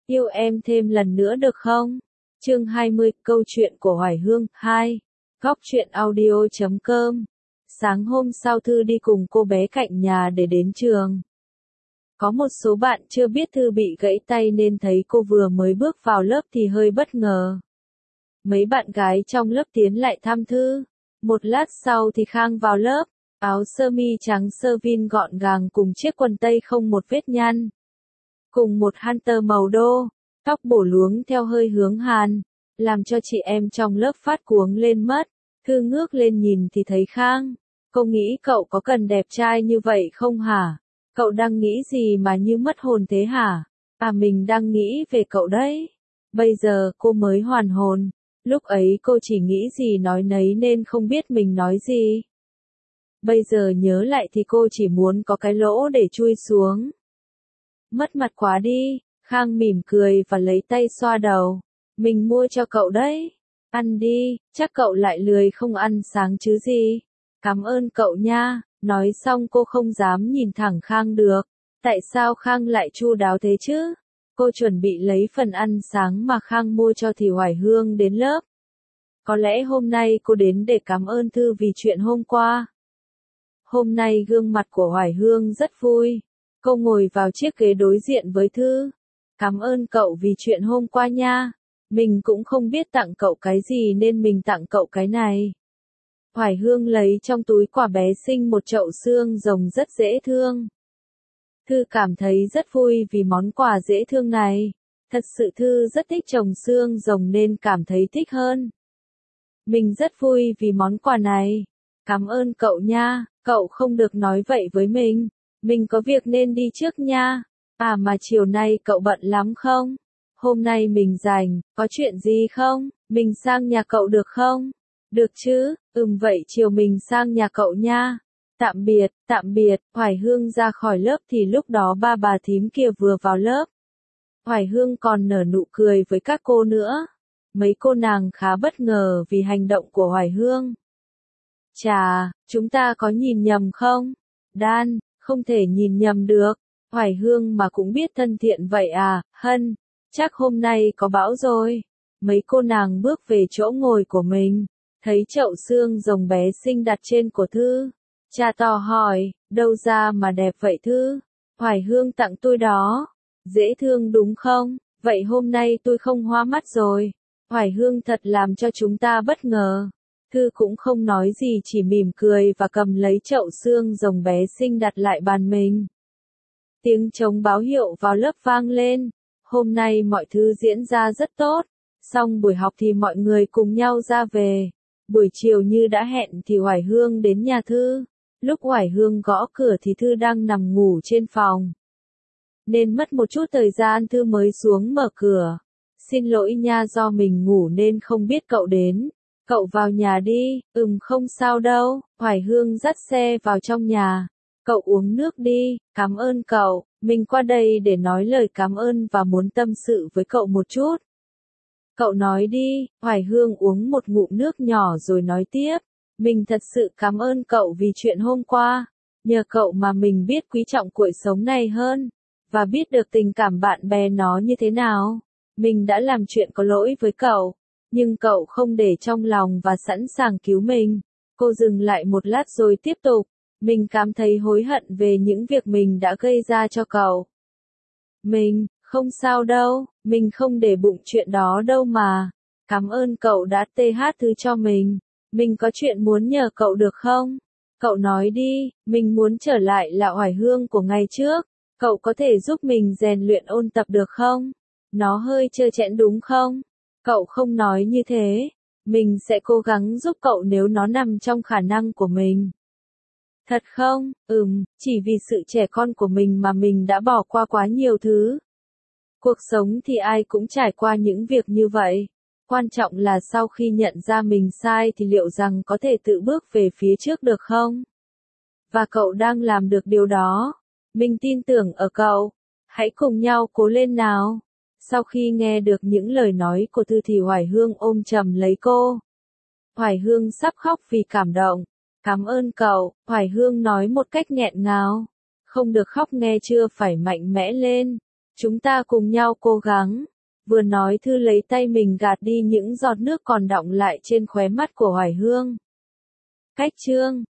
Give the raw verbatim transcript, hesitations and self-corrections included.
Yêu em thêm lần nữa được không? Chương hai mươi, câu chuyện của Hoài Hương, hai. Góc truyện audio chấm com. Sáng hôm sau Thư đi cùng cô bé cạnh nhà để đến trường. Có một số bạn chưa biết Thư bị gãy tay nên thấy cô vừa mới bước vào lớp thì hơi bất ngờ. Mấy bạn gái trong lớp tiến lại thăm Thư. Một lát sau thì Khang vào lớp, áo sơ mi trắng sơ vin gọn gàng cùng chiếc quần tây không một vết nhăn. Cùng một hunter màu đô, tóc bổ luống theo hơi hướng hàn, làm cho chị em trong lớp phát cuống lên mất. Thư ngước lên nhìn thì thấy Khang. Cô nghĩ cậu có cần đẹp trai như vậy không hả? Cậu đang nghĩ gì mà như mất hồn thế hả? À mình đang nghĩ về cậu đấy. Bây giờ cô mới hoàn hồn. Lúc ấy cô chỉ nghĩ gì nói nấy nên không biết mình nói gì. Bây giờ nhớ lại thì cô chỉ muốn có cái lỗ để chui xuống. Mất mặt quá đi, Khang mỉm cười và lấy tay xoa đầu. Mình mua cho cậu đấy. Ăn đi, chắc cậu lại lười không ăn sáng chứ gì. Cảm ơn cậu nha. Nói xong cô không dám nhìn thẳng Khang được. Tại sao Khang lại chu đáo thế chứ? Cô chuẩn bị lấy phần ăn sáng mà Khang mua cho thì Hoài Hương đến lớp. Có lẽ hôm nay cô đến để cảm ơn Thư vì chuyện hôm qua. Hôm nay gương mặt của Hoài Hương rất vui. Cô ngồi vào chiếc ghế đối diện với Thư. Cảm ơn cậu vì chuyện hôm qua nha. Mình cũng không biết tặng cậu cái gì nên mình tặng cậu cái này. Hoài Hương lấy trong túi quà bé xinh một chậu xương rồng rất dễ thương. Thư cảm thấy rất vui vì món quà dễ thương này. Thật sự Thư rất thích trồng xương rồng nên cảm thấy thích hơn. Mình rất vui vì món quà này. Cảm ơn cậu nha, cậu không được nói vậy với mình. Mình có việc nên đi trước nha. À mà chiều nay cậu bận lắm không? Hôm nay mình rảnh, có chuyện gì không? Mình sang nhà cậu được không? Được chứ, ừm vậy chiều mình sang nhà cậu nha. Tạm biệt, tạm biệt, Hoài Hương ra khỏi lớp thì lúc đó ba bà thím kia vừa vào lớp. Hoài Hương còn nở nụ cười với các cô nữa. Mấy cô nàng khá bất ngờ vì hành động của Hoài Hương. Chà, chúng ta có nhìn nhầm không? Đan, không thể nhìn nhầm được. Hoài Hương mà cũng biết thân thiện vậy à, Hân, chắc hôm nay có bão rồi. Mấy cô nàng bước về chỗ ngồi của mình, thấy chậu xương rồng bé xinh đặt trên của Thư. Cha to hỏi, đâu ra mà đẹp vậy Thư? Hoài Hương tặng tôi đó. Dễ thương đúng không? Vậy hôm nay tôi không hoa mắt rồi. Hoài Hương thật làm cho chúng ta bất ngờ. Thư cũng không nói gì chỉ mỉm cười và cầm lấy chậu xương rồng bé xinh đặt lại bàn mình. Tiếng trống báo hiệu vào lớp vang lên. Hôm nay mọi thứ diễn ra rất tốt. Xong buổi học thì mọi người cùng nhau ra về. Buổi chiều như đã hẹn thì Hoài Hương đến nhà Thư. Lúc Hoài Hương gõ cửa thì Thư đang nằm ngủ trên phòng. Nên mất một chút thời gian Thư mới xuống mở cửa. Xin lỗi nha, do mình ngủ nên không biết cậu đến. Cậu vào nhà đi. Ừm không sao đâu. Hoài Hương dắt xe vào trong nhà. Cậu uống nước đi. Cảm ơn cậu. Mình qua đây để nói lời cảm ơn và muốn tâm sự với cậu một chút. Cậu nói đi. Hoài Hương uống một ngụm nước nhỏ rồi nói tiếp. Mình thật sự cảm ơn cậu vì chuyện hôm qua. Nhờ cậu mà mình biết quý trọng cuộc sống này hơn. Và biết được tình cảm bạn bè nó như thế nào. Mình đã làm chuyện có lỗi với cậu. Nhưng cậu không để trong lòng và sẵn sàng cứu mình. Cô dừng lại một lát rồi tiếp tục. Mình cảm thấy hối hận về những việc mình đã gây ra cho cậu. Mình, không sao đâu, mình không để bụng chuyện đó đâu mà. Cảm ơn cậu đã tê hát thứ cho mình. Mình có chuyện muốn nhờ cậu được không? Cậu nói đi, mình muốn trở lại là Hoài Hương của ngày trước. Cậu có thể giúp mình rèn luyện ôn tập được không? Nó hơi trơ trẽn đúng không? Cậu không nói như thế. Mình sẽ cố gắng giúp cậu nếu nó nằm trong khả năng của mình. Thật không? Ừm, chỉ vì sự trẻ con của mình mà mình đã bỏ qua quá nhiều thứ. Cuộc sống thì ai cũng trải qua những việc như vậy. Quan trọng là sau khi nhận ra mình sai thì liệu rằng có thể tự bước về phía trước được không? Và cậu đang làm được điều đó. Mình tin tưởng ở cậu. Hãy cùng nhau cố lên nào. Sau khi nghe được những lời nói của Thư thì Hoài Hương ôm chầm lấy cô. Hoài Hương sắp khóc vì cảm động. Cảm ơn cậu, Hoài Hương nói một cách nghẹn ngào. Không được khóc nghe chưa, phải mạnh mẽ lên. Chúng ta cùng nhau cố gắng. Vừa nói Thư lấy tay mình gạt đi những giọt nước còn đọng lại trên khóe mắt của Hoài Hương. Cách chương